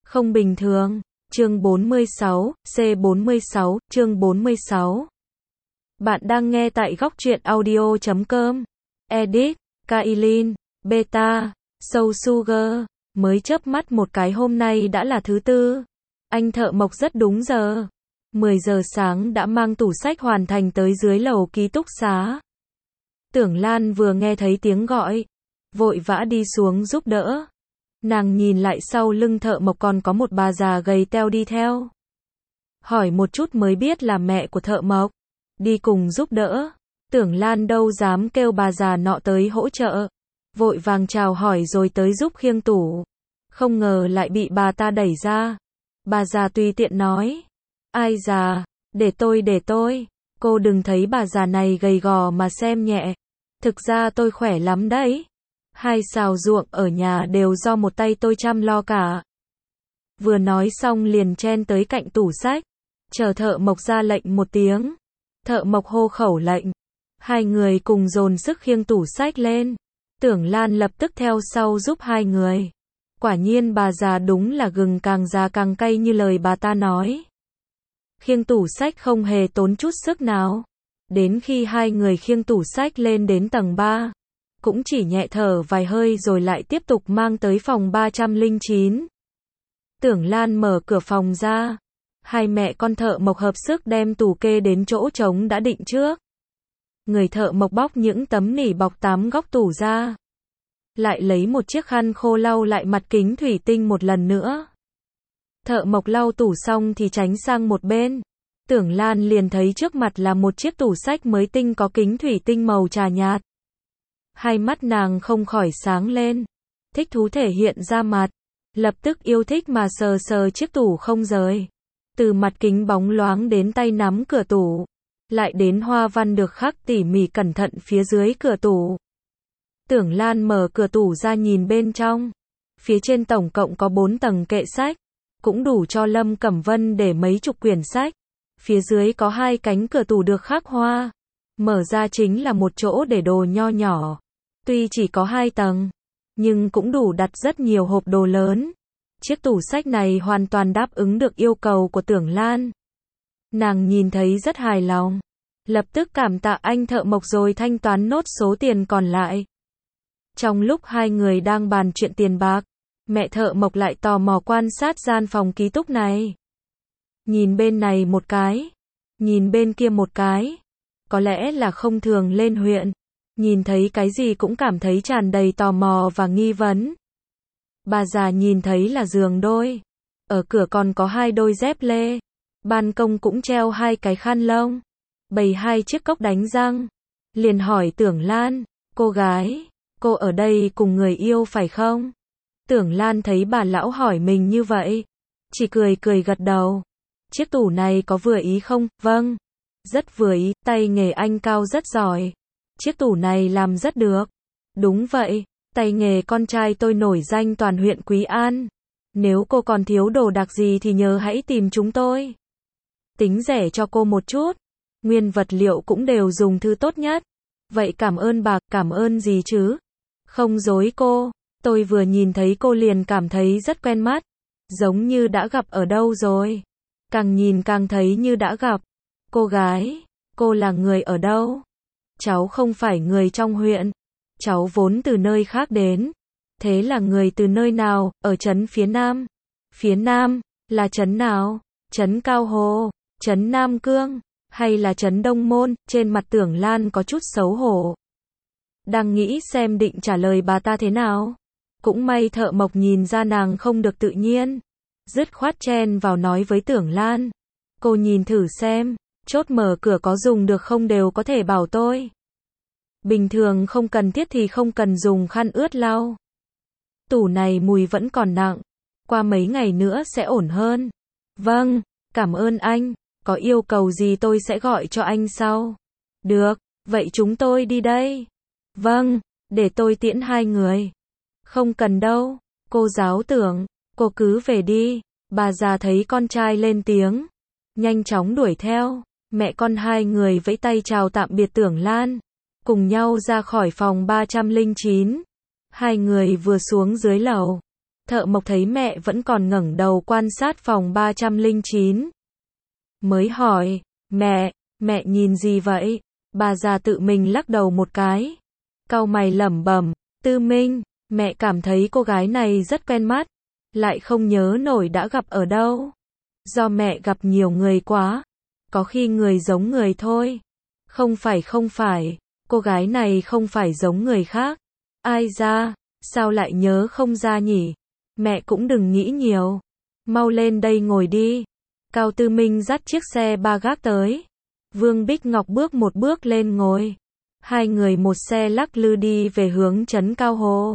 Không bình thường. Chương 46, C46, chương 46. Bạn đang nghe tại góc truyện audio.com. Edit, Kailin, Beta, Soul Sugar. Mới chớp mắt một cái hôm nay đã là thứ tư. Anh thợ mộc rất đúng giờ. 10 giờ sáng đã mang tủ sách hoàn thành tới dưới lầu ký túc xá. Tưởng Lan vừa nghe thấy tiếng gọi, vội vã đi xuống giúp đỡ. Nàng nhìn lại sau lưng thợ mộc còn có một bà già gầy teo đi theo. Hỏi một chút mới biết là mẹ của thợ mộc, đi cùng giúp đỡ. Tưởng Lan đâu dám kêu bà già nọ tới hỗ trợ, vội vàng chào hỏi rồi tới giúp khiêng tủ. Không ngờ lại bị bà ta đẩy ra. Bà già tùy tiện nói, ai già, để tôi, cô đừng thấy bà già này gầy gò mà xem nhẹ. Thực ra tôi khỏe lắm đấy. 2 sào ruộng ở nhà đều do một tay tôi chăm lo cả. Vừa nói xong liền chen tới cạnh tủ sách, chờ thợ mộc ra lệnh một tiếng. Thợ mộc hô khẩu lệnh, hai người cùng dồn sức khiêng tủ sách lên. Tưởng Lan lập tức theo sau giúp hai người. Quả nhiên bà già đúng là gừng càng già càng cay như lời bà ta nói. Khiêng tủ sách không hề tốn chút sức nào. Đến khi hai người khiêng tủ sách lên đến tầng 3, cũng chỉ nhẹ thở vài hơi rồi lại tiếp tục mang tới phòng 309. Tưởng Lan mở cửa phòng ra. Hai mẹ con thợ mộc hợp sức đem tủ kê đến chỗ trống đã định trước. Người thợ mộc bóc những tấm nỉ bọc 8 góc tủ ra. Lại lấy một chiếc khăn khô lau lại mặt kính thủy tinh một lần nữa. Thợ mộc lau tủ xong thì tránh sang một bên. Tưởng Lan liền thấy trước mặt là một chiếc tủ sách mới tinh có kính thủy tinh màu trà nhạt. Hai mắt nàng không khỏi sáng lên. Thích thú thể hiện ra mặt. Lập tức yêu thích mà sờ sờ chiếc tủ không rời. Từ mặt kính bóng loáng đến tay nắm cửa tủ. Lại đến hoa văn được khắc tỉ mỉ cẩn thận phía dưới cửa tủ. Tưởng Lan mở cửa tủ ra nhìn bên trong. Phía trên tổng cộng có 4 tầng kệ sách. Cũng đủ cho Lâm Cẩm Vân để mấy chục quyển sách. Phía dưới có 2 cánh cửa tủ được khắc hoa. Mở ra chính là một chỗ để đồ nho nhỏ. Tuy chỉ có 2 tầng, nhưng cũng đủ đặt rất nhiều hộp đồ lớn. Chiếc tủ sách này hoàn toàn đáp ứng được yêu cầu của Tưởng Lan. Nàng nhìn thấy rất hài lòng. Lập tức cảm tạ anh thợ mộc rồi thanh toán nốt số tiền còn lại. Trong lúc hai người đang bàn chuyện tiền bạc, mẹ thợ mộc lại tò mò quan sát gian phòng ký túc này. Nhìn bên này một cái, nhìn bên kia một cái. Có lẽ là không thường lên huyện, nhìn thấy cái gì cũng cảm thấy tràn đầy tò mò và nghi vấn. Bà già nhìn thấy là giường đôi. Ở cửa còn có 2 đôi dép lê. Ban công cũng treo 2 cái khăn lông. Bày 2 chiếc cốc đánh răng. Liền hỏi Tưởng Lan, cô gái, cô ở đây cùng người yêu phải không? Tưởng Lan thấy bà lão hỏi mình như vậy, chỉ cười cười gật đầu. Chiếc tủ này có vừa ý không? Vâng, rất vừa ý, tay nghề anh Cao rất giỏi. Chiếc tủ này làm rất được. Đúng vậy, tay nghề con trai tôi nổi danh toàn huyện Quý An. Nếu cô còn thiếu đồ đạc gì thì nhớ hãy tìm chúng tôi. Tính rẻ cho cô một chút. Nguyên vật liệu cũng đều dùng thứ tốt nhất. Vậy cảm ơn bà, cảm ơn gì chứ? Không dối cô, tôi vừa nhìn thấy cô liền cảm thấy rất quen mắt. Giống như đã gặp ở đâu rồi. Càng nhìn càng thấy như đã gặp. Cô gái, cô là người ở đâu? Cháu không phải người trong huyện. Cháu vốn từ nơi khác đến. Thế là người từ nơi nào? Ở trấn phía Nam. Phía Nam, là trấn nào? Trấn Cao Hồ, trấn Nam Cương, hay là trấn Đông Môn? Trên mặt Tưởng Lan có chút xấu hổ. Đang nghĩ xem định trả lời bà ta thế nào. Cũng may thợ mộc nhìn ra nàng không được tự nhiên. Dứt khoát chen vào nói với Tưởng Lan. Cô nhìn thử xem, chốt mở cửa có dùng được không đều có thể bảo tôi. Bình thường không cần thiết thì không cần dùng khăn ướt lau. Tủ này mùi vẫn còn nặng. Qua mấy ngày nữa sẽ ổn hơn. Vâng, cảm ơn anh. Có yêu cầu gì tôi sẽ gọi cho anh sau. Được, vậy chúng tôi đi đây. Vâng, để tôi tiễn hai người. Không cần đâu, cô giáo Tưởng, cô cứ về đi. Bà già thấy con trai lên tiếng, nhanh chóng đuổi theo. Mẹ con hai người vẫy tay chào tạm biệt Tưởng Lan, cùng nhau ra khỏi phòng 309. Hai người vừa xuống dưới lầu, Thợ mộc thấy mẹ vẫn còn ngẩng đầu quan sát phòng 309. Mới hỏi, mẹ nhìn gì vậy? Bà già tự mình lắc đầu một cái. Cau mày lẩm bẩm, Tư Minh, mẹ cảm thấy cô gái này rất quen mắt, lại không nhớ nổi đã gặp ở đâu. Do mẹ gặp nhiều người quá, có khi người giống người thôi. Không phải, cô gái này không phải giống người khác. Ai ra, sao lại nhớ không ra nhỉ? Mẹ cũng đừng nghĩ nhiều. Mau lên đây ngồi đi. Cao Tư Minh dắt chiếc xe ba gác tới. Vương Bích Ngọc bước một bước lên ngồi. Hai người một xe lắc lư đi về hướng trấn Cao Hồ.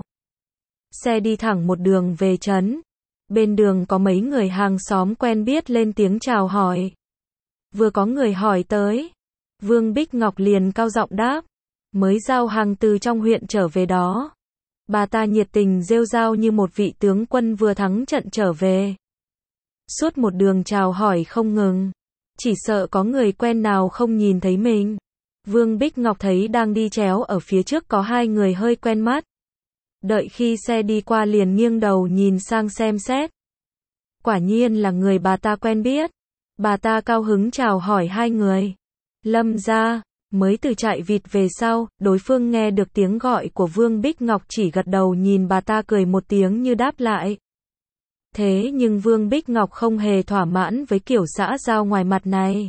Xe đi thẳng một đường về trấn. Bên đường có mấy người hàng xóm quen biết lên tiếng chào hỏi. Vừa có người hỏi tới, Vương Bích Ngọc liền cao giọng đáp, mới giao hàng từ trong huyện trở về đó. Bà ta nhiệt tình rêu rao như một vị tướng quân vừa thắng trận trở về. Suốt một đường chào hỏi không ngừng, chỉ sợ có người quen nào không nhìn thấy mình. Vương Bích Ngọc thấy đang đi chéo ở phía trước có hai người hơi quen mắt. Đợi khi xe đi qua liền nghiêng đầu nhìn sang xem xét. Quả nhiên là người bà ta quen biết. Bà ta cao hứng chào hỏi hai người. Lâm gia, mới từ trại vịt về sau, đối phương nghe được tiếng gọi của Vương Bích Ngọc chỉ gật đầu nhìn bà ta cười một tiếng như đáp lại. Thế nhưng Vương Bích Ngọc không hề thỏa mãn với kiểu xã giao ngoài mặt này.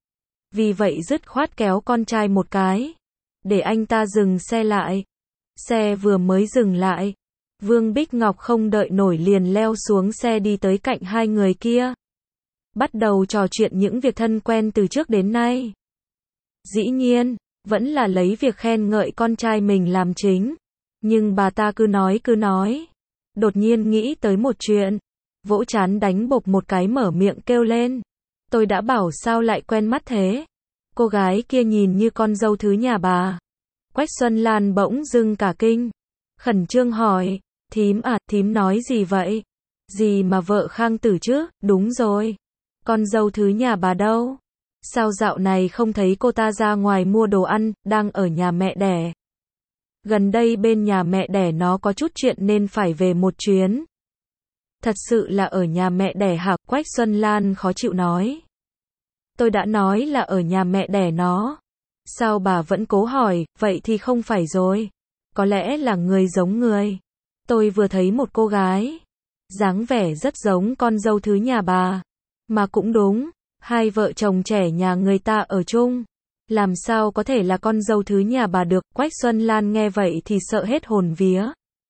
Vì vậy dứt khoát kéo con trai một cái, để anh ta dừng xe lại. Xe vừa mới dừng lại, Vương Bích Ngọc không đợi nổi liền leo xuống xe đi tới cạnh hai người kia. Bắt đầu trò chuyện những việc thân quen từ trước đến nay. Dĩ nhiên, vẫn là lấy việc khen ngợi con trai mình làm chính. Nhưng bà ta cứ nói. Đột nhiên nghĩ tới một chuyện. Vỗ trán đánh bộp một cái mở miệng kêu lên. Tôi đã bảo sao lại quen mắt thế. Cô gái kia nhìn như con dâu thứ nhà bà. Quách Xuân Lan bỗng dưng cả kinh. Khẩn trương hỏi, thím nói gì vậy? Gì mà vợ Khang Tử chứ? Đúng rồi. Con dâu thứ nhà bà đâu? Sao dạo này không thấy cô ta ra ngoài mua đồ ăn, đang ở nhà mẹ đẻ. Gần đây bên nhà mẹ đẻ nó có chút chuyện nên phải về một chuyến. Thật sự là ở nhà mẹ đẻ hả? Quách Xuân Lan khó chịu nói. Tôi đã nói là ở nhà mẹ đẻ nó. Sao bà vẫn cố hỏi, vậy thì không phải rồi. Có lẽ là người giống người. Tôi vừa thấy một cô gái. Dáng vẻ rất giống con dâu thứ nhà bà. Mà cũng đúng, hai vợ chồng trẻ nhà người ta ở chung. Làm sao có thể là con dâu thứ nhà bà được? Quách Xuân Lan nghe vậy thì sợ hết hồn vía.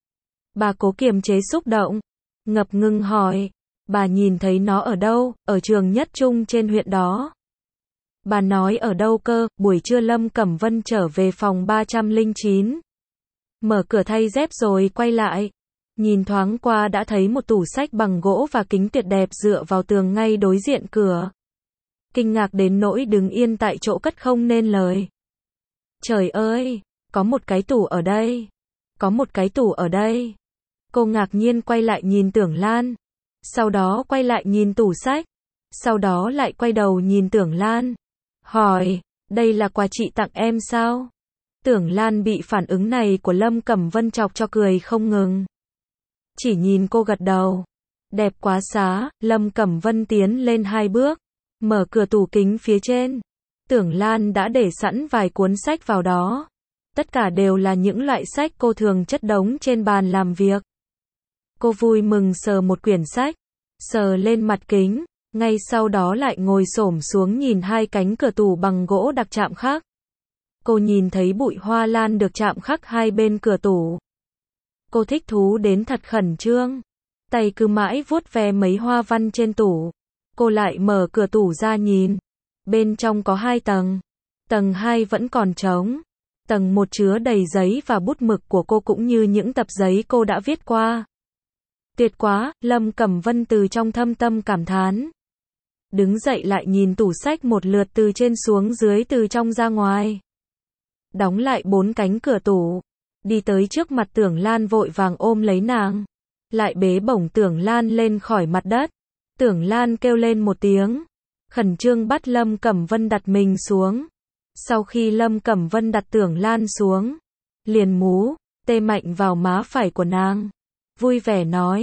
Bà cố kiềm chế xúc động. Ngập ngừng hỏi. Bà nhìn thấy nó ở đâu? Ở trường nhất trung trên huyện đó. Bà nói ở đâu cơ? Buổi trưa Lâm Cẩm Vân trở về phòng 309. Mở cửa thay dép rồi quay lại. Nhìn thoáng qua đã thấy một tủ sách bằng gỗ và kính tuyệt đẹp dựa vào tường ngay đối diện cửa. Kinh ngạc đến nỗi đứng yên tại chỗ cất không nên lời. Trời ơi, có một cái tủ ở đây. Có một cái tủ ở đây. Cô ngạc nhiên quay lại nhìn Tưởng Lan. Sau đó quay lại nhìn tủ sách. Sau đó lại quay đầu nhìn Tưởng Lan. Hỏi, đây là quà chị tặng em sao? Tưởng Lan bị phản ứng này của Lâm Cẩm Vân chọc cho cười không ngừng. Chỉ nhìn cô gật đầu. Đẹp quá xá, Lâm Cẩm Vân tiến lên hai bước. Mở cửa tủ kính phía trên. Tưởng Lan đã để sẵn vài cuốn sách vào đó. Tất cả đều là những loại sách cô thường chất đống trên bàn làm việc. Cô vui mừng sờ một quyển sách. Sờ lên mặt kính. Ngay sau đó lại ngồi xổm xuống nhìn hai cánh cửa tủ bằng gỗ đặc chạm khắc. Cô nhìn thấy bụi hoa lan được chạm khắc hai bên cửa tủ. Cô thích thú đến thật khẩn trương. Tay cứ mãi vuốt ve mấy hoa văn trên tủ. Cô lại mở cửa tủ ra nhìn. Bên trong có 2 tầng. Tầng 2 vẫn còn trống. Tầng 1 chứa đầy giấy và bút mực của cô cũng như những tập giấy cô đã viết qua. Tuyệt quá, Lâm Cẩm Vân từ trong thâm tâm cảm thán. Đứng dậy lại nhìn tủ sách một lượt từ trên xuống dưới từ trong ra ngoài. Đóng lại 4 cánh cửa tủ. Đi tới trước mặt Tưởng Lan vội vàng ôm lấy nàng. Lại bế bổng Tưởng Lan lên khỏi mặt đất. Tưởng Lan kêu lên một tiếng. Khẩn trương bắt Lâm Cẩm Vân đặt mình xuống. Sau khi Lâm Cẩm Vân đặt Tưởng Lan xuống, liền tê mạnh vào má phải của nàng. Vui vẻ nói,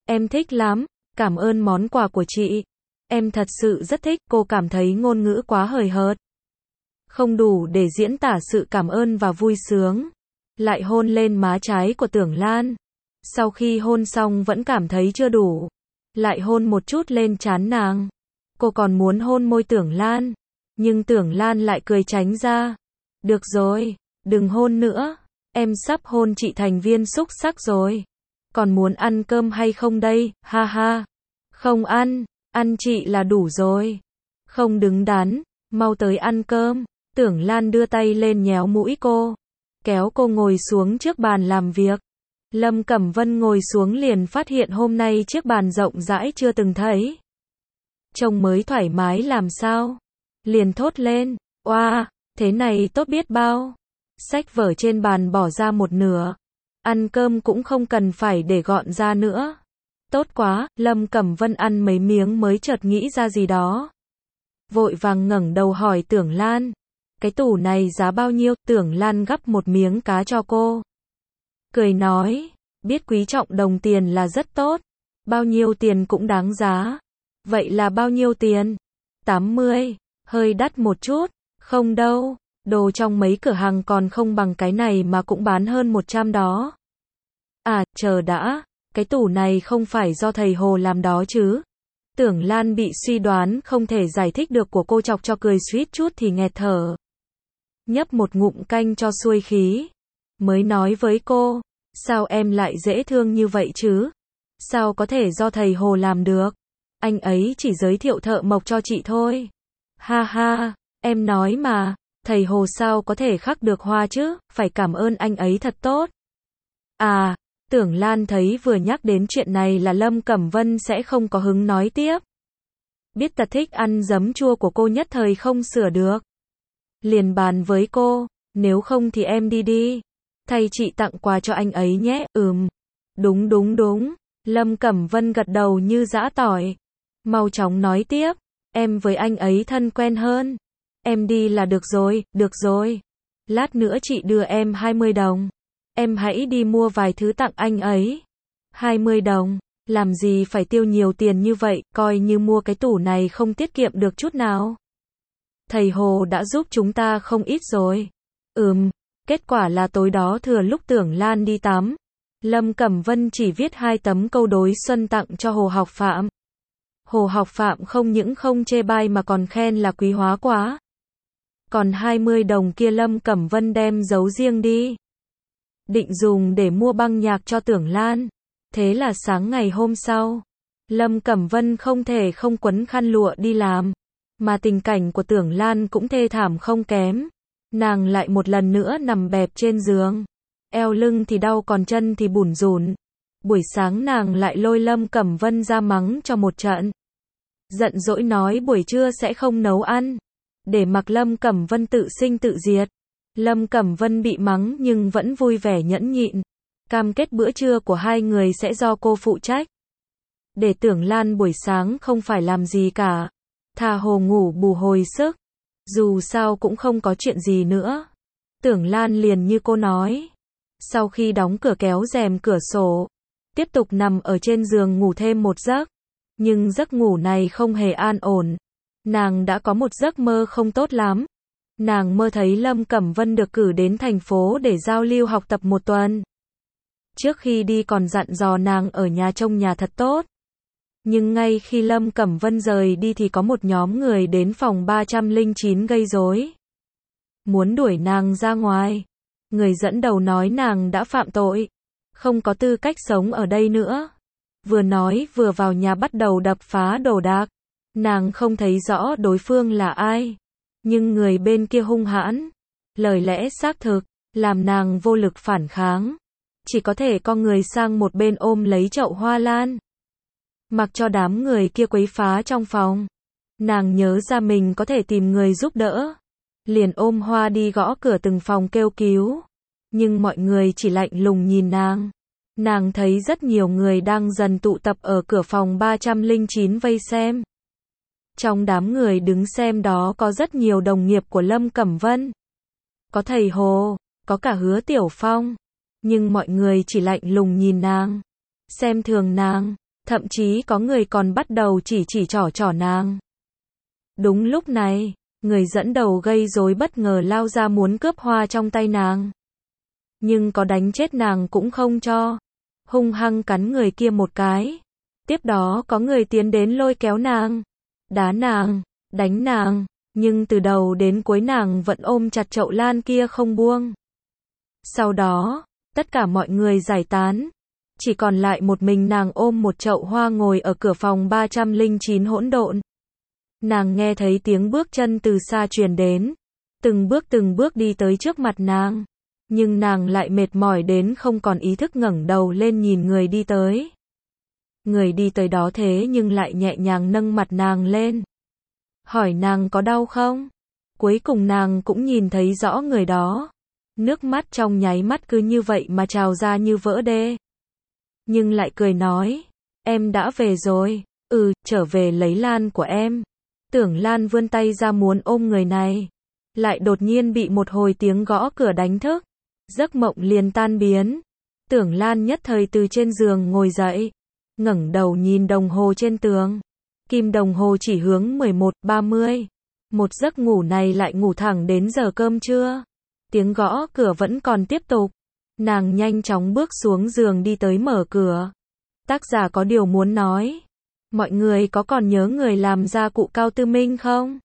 Em thích lắm, cảm ơn món quà của chị. Em thật sự rất thích, cô cảm thấy ngôn ngữ quá hời hợt. Không đủ để diễn tả sự cảm ơn và vui sướng. Lại hôn lên má trái của Tưởng Lan. Sau khi hôn xong vẫn cảm thấy chưa đủ. Lại hôn một chút lên trán nàng. Cô còn muốn hôn môi Tưởng Lan. Nhưng Tưởng Lan lại cười tránh ra. Được rồi, đừng hôn nữa. Em sắp hôn chị thành viên xúc xắc rồi. Còn muốn ăn cơm hay không đây, ha ha. Không ăn, ăn chị là đủ rồi. Không đứng đắn, mau tới ăn cơm. Tưởng Lan đưa tay lên nhéo mũi cô. Kéo cô ngồi xuống trước bàn làm việc. Lâm Cẩm Vân ngồi xuống liền phát hiện hôm nay chiếc bàn rộng rãi chưa từng thấy. Trông mới thoải mái làm sao. Liền thốt lên, oa, thế này tốt biết bao. Sách vở trên bàn bỏ ra một nửa. Ăn cơm cũng không cần phải để gọn ra nữa. Tốt quá, Lâm Cẩm Vân ăn mấy miếng mới chợt nghĩ ra gì đó. Vội vàng ngẩng đầu hỏi Tưởng Lan. Cái tủ này giá bao nhiêu? Tưởng Lan gắp một miếng cá cho cô. Cười nói, biết quý trọng đồng tiền là rất tốt. Bao nhiêu tiền cũng đáng giá. Vậy là bao nhiêu tiền? 80, hơi đắt một chút. Không đâu, đồ trong mấy cửa hàng còn không bằng cái này mà cũng bán hơn 100 đó. À, chờ đã, cái tủ này không phải do thầy Hồ làm đó chứ? Tưởng Lan bị suy đoán không thể giải thích được của cô chọc cho cười suýt chút thì nghẹt thở. Nhấp một ngụm canh cho xuôi khí. Mới nói với cô, sao em lại dễ thương như vậy chứ? Sao có thể do thầy Hồ làm được? Anh ấy chỉ giới thiệu thợ mộc cho chị thôi. Ha ha, em nói mà, thầy Hồ sao có thể khắc được hoa chứ, phải cảm ơn anh ấy thật tốt. À, Tưởng Lan thấy vừa nhắc đến chuyện này là Lâm Cẩm Vân sẽ không có hứng nói tiếp. Biết tật thích ăn giấm chua của cô nhất thời không sửa được. Liền bàn với cô, nếu không thì em đi đi. Thay chị tặng quà cho anh ấy nhé, Đúng đúng đúng, Lâm Cẩm Vân gật đầu như giã tỏi. Mau chóng nói tiếp, em với anh ấy thân quen hơn. Em đi là được rồi. Lát nữa chị đưa em 20 đồng. Em hãy đi mua vài thứ tặng anh ấy. 20 đồng, làm gì phải tiêu nhiều tiền như vậy, coi như mua cái tủ này không tiết kiệm được chút nào. Thầy Hồ đã giúp chúng ta không ít rồi. Kết quả là tối đó thừa lúc Tưởng Lan đi tắm. Lâm Cẩm Vân chỉ viết 2 tấm câu đối xuân tặng cho Hồ Học Phạm. Hồ Học Phạm không những không chê bai mà còn khen là quý hóa quá. Còn 20 đồng kia Lâm Cẩm Vân đem giấu riêng đi. Định dùng để mua băng nhạc cho Tưởng Lan. Thế là sáng ngày hôm sau, Lâm Cẩm Vân không thể không quấn khăn lụa đi làm. Mà tình cảnh của Tưởng Lan cũng thê thảm không kém. Nàng lại một lần nữa nằm bẹp trên giường. Eo lưng thì đau còn chân thì bủn rủn. Buổi sáng nàng lại lôi Lâm Cẩm Vân ra mắng cho một trận. Giận dỗi nói buổi trưa sẽ không nấu ăn. Để mặc Lâm Cẩm Vân tự sinh tự diệt. Lâm Cẩm Vân bị mắng nhưng vẫn vui vẻ nhẫn nhịn. Cam kết bữa trưa của hai người sẽ do cô phụ trách. Để Tưởng Lan buổi sáng không phải làm gì cả. Thà hồ ngủ bù hồi sức. Dù sao cũng không có chuyện gì nữa. Tưởng Lan liền như cô nói. Sau khi đóng cửa kéo rèm cửa sổ. Tiếp tục nằm ở trên giường ngủ thêm một giấc. Nhưng giấc ngủ này không hề an ổn. Nàng đã có một giấc mơ không tốt lắm. Nàng mơ thấy Lâm Cẩm Vân được cử đến thành phố để giao lưu học tập một tuần. Trước khi đi còn dặn dò nàng ở nhà trông nhà thật tốt. Nhưng ngay khi Lâm Cẩm Vân rời đi thì có một nhóm người đến phòng 309 gây rối. Muốn đuổi nàng ra ngoài. Người dẫn đầu nói nàng đã phạm tội. Không có tư cách sống ở đây nữa. Vừa nói vừa vào nhà bắt đầu đập phá đồ đạc. Nàng không thấy rõ đối phương là ai. Nhưng người bên kia hung hãn. Lời lẽ xác thực. Làm nàng vô lực phản kháng. Chỉ có thể co người sang một bên ôm lấy chậu hoa lan. Mặc cho đám người kia quấy phá trong phòng. Nàng nhớ ra mình có thể tìm người giúp đỡ. Liền ôm hoa đi gõ cửa từng phòng kêu cứu. Nhưng mọi người chỉ lạnh lùng nhìn nàng. Nàng thấy rất nhiều người đang dần tụ tập ở cửa phòng 309 vây xem. Trong đám người đứng xem đó có rất nhiều đồng nghiệp của Lâm Cẩm Vân. Có thầy Hồ, có cả Hứa Tiểu Phong. Nhưng mọi người chỉ lạnh lùng nhìn nàng. Xem thường nàng. Thậm chí có người còn bắt đầu chỉ trỏ nàng. Đúng lúc này, người dẫn đầu gây rối bất ngờ lao ra muốn cướp hoa trong tay nàng. Nhưng có đánh chết nàng cũng không cho. Hung hăng cắn người kia một cái. Tiếp đó có người tiến đến lôi kéo nàng, đá nàng, đánh nàng, nhưng từ đầu đến cuối nàng vẫn ôm chặt chậu lan kia không buông. Sau đó, tất cả mọi người giải tán. Chỉ còn lại một mình nàng ôm một chậu hoa ngồi ở cửa phòng 309 hỗn độn. Nàng nghe thấy tiếng bước chân từ xa truyền đến. Từng bước đi tới trước mặt nàng. Nhưng nàng lại mệt mỏi đến không còn ý thức ngẩng đầu lên nhìn người đi tới. Người đi tới đó thế nhưng lại nhẹ nhàng nâng mặt nàng lên. Hỏi nàng có đau không? Cuối cùng nàng cũng nhìn thấy rõ người đó. Nước mắt trong nháy mắt cứ như vậy mà trào ra như vỡ đê. Nhưng lại cười nói, em đã về rồi, trở về lấy lan của em. Tưởng Lan vươn tay ra muốn ôm người này. Lại đột nhiên bị một hồi tiếng gõ cửa đánh thức. Giấc mộng liền tan biến. Tưởng Lan nhất thời từ trên giường ngồi dậy. Ngẩng đầu nhìn đồng hồ trên tường. Kim đồng hồ chỉ hướng 11:30. Một giấc ngủ này lại ngủ thẳng đến giờ cơm trưa. Tiếng gõ cửa vẫn còn tiếp tục. Nàng nhanh chóng bước xuống giường đi tới mở cửa. Tác giả có điều muốn nói. Mọi người có còn nhớ người làm gia cụ Cao Tư Minh không?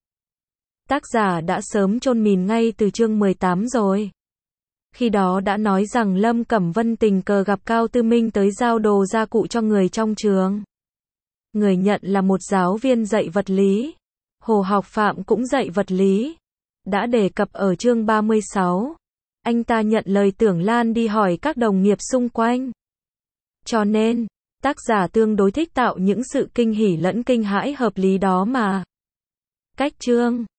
Tác giả đã sớm chôn mìn ngay từ chương 18 rồi. Khi đó đã nói rằng Lâm Cẩm Vân tình cờ gặp Cao Tư Minh tới giao đồ gia cụ cho người trong trường. Người nhận là một giáo viên dạy vật lý. Hồ Học Phạm cũng dạy vật lý. Đã đề cập ở chương 36. Anh ta nhận lời Tưởng Lan đi hỏi các đồng nghiệp xung quanh. Cho nên, tác giả tương đối thích tạo những sự kinh hỉ lẫn kinh hãi hợp lý đó mà. Cách chương